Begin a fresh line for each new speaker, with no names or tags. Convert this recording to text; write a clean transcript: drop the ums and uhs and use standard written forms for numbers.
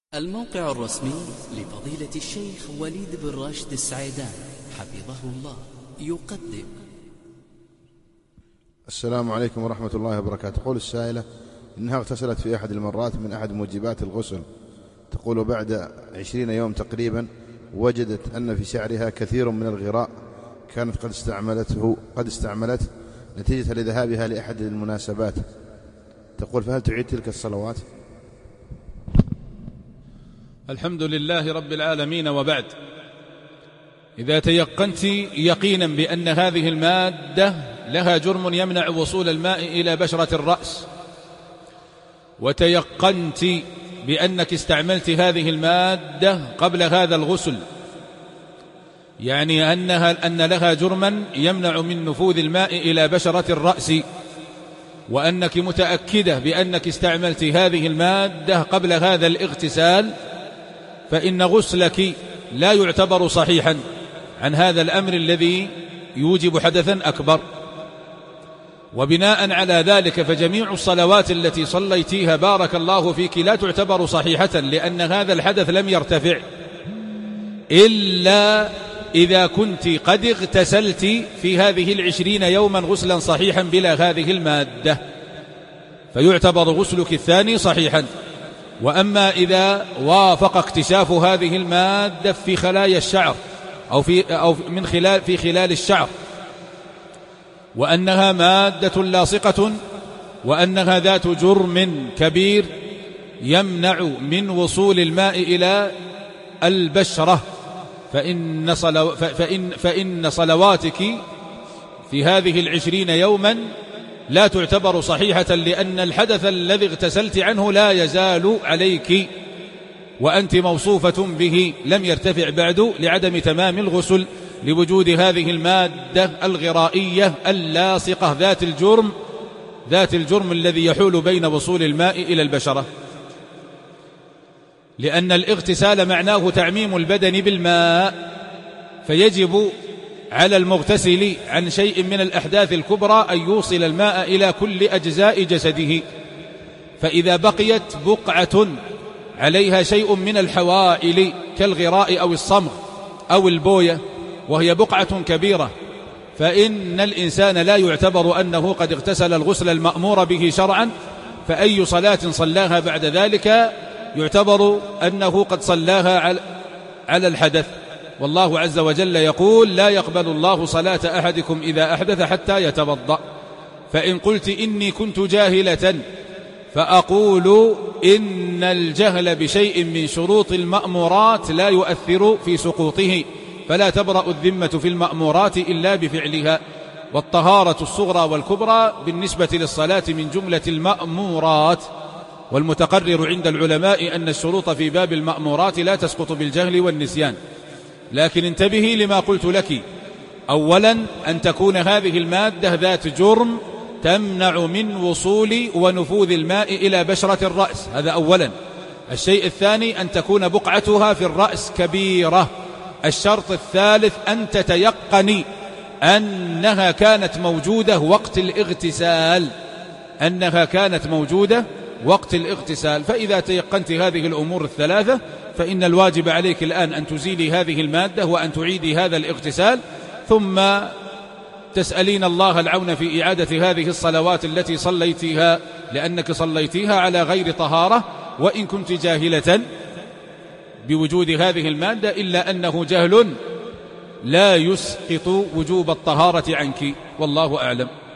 الموقع الرسمي لفضيلة الشيخ وليد بن راشد السعيدان حفظه الله يقدم.
السلام عليكم ورحمة الله وبركاته. تقول السائلة إنها اغتسلت في أحد المرات من أحد موجبات الغسل، تقول بعد 20 يوم تقريبا وجدت أن في شعرها كثير من الغراء كانت قد استعملت نتيجة لذهابها لأحد المناسبات. تقول فهل تعيد تلك الصلوات؟
الحمد لله رب العالمين، وبعد. إذا تيقنت يقينا بأن هذه المادة لها جرم يمنع وصول الماء إلى بشرة الرأس، وتيقنت بأنك استعملت هذه المادة قبل هذا الغسل، يعني أن لها جرما يمنع من نفوذ الماء إلى بشرة الرأس، وأنك متأكدة بأنك استعملت هذه المادة قبل هذا الاغتسال، فإن غسلك لا يعتبر صحيحا عن هذا الأمر الذي يوجب حدثا أكبر. وبناء على ذلك فجميع الصلوات التي صليتيها بارك الله فيك لا تعتبر صحيحة، لأن هذا الحدث لم يرتفع إلا إذا كنت قد اغتسلت في هذه 20 يوما غسلا صحيحا بلا هذه المادة، فيعتبر غسلك الثاني صحيحا. وأما إذا وافق اكتشاف هذه المادة في خلايا الشعر أو في خلال الشعر، وأنها مادة لاصقة، وأنها ذات جرم كبير يمنع من وصول الماء إلى البشرة، فإن صلواتك في هذه 20 يوما لا تعتبر صحيحة، لأن الحدث الذي اغتسلت عنه لا يزال عليك وأنت موصوفة به، لم يرتفع بعد لعدم تمام الغسل لوجود هذه المادة الغرائية اللاصقة ذات الجرم الذي يحول بين وصول الماء إلى البشرة. لأن الاغتسال معناه تعميم البدن بالماء، فيجب على المغتسل عن شيء من الأحداث الكبرى أن يوصل الماء إلى كل أجزاء جسده، فإذا بقيت بقعة عليها شيء من الحوائل كالغراء أو الصمغ أو البوية وهي بقعة كبيرة، فإن الإنسان لا يعتبر أنه قد اغتسل الغسل المأمور به شرعا، فأي صلاة صلاها بعد ذلك يعتبر أنه قد صلاها على الحدث. والله عز وجل يقول: لا يقبل الله صلاة أحدكم إذا أحدث حتى يتوضأ. فإن قلت إني كنت جاهلة فأقول إن الجهل بشيء من شروط المأمورات لا يؤثر في سقوطه، فلا تبرأ الذمة في المأمورات إلا بفعلها. والطهارة الصغرى والكبرى بالنسبة للصلاة من جملة المأمورات، والمتقرر عند العلماء أن الشروط في باب المأمورات لا تسقط بالجهل والنسيان. لكن انتبهي لما قلت لك: أولا أن تكون هذه المادة ذات جرم تمنع من وصول ونفوذ الماء إلى بشرة الرأس، هذا أولا. الشيء الثاني أن تكون بقعتها في الرأس كبيرة. الشرط الثالث أن تتيقني أنها كانت موجودة وقت الاغتسال، فإذا تيقنت هذه الأمور الثلاثة فإن الواجب عليك الآن أن تزيلي هذه المادة وأن تعيدي هذا الاغتسال، ثم تسألين الله العون في إعادة هذه الصلوات التي صليتيها، لأنك صليتيها على غير طهارة، وإن كنت جاهلة بوجود هذه المادة، إلا أنه جهل لا يسقط وجوب الطهارة عنك، والله أعلم.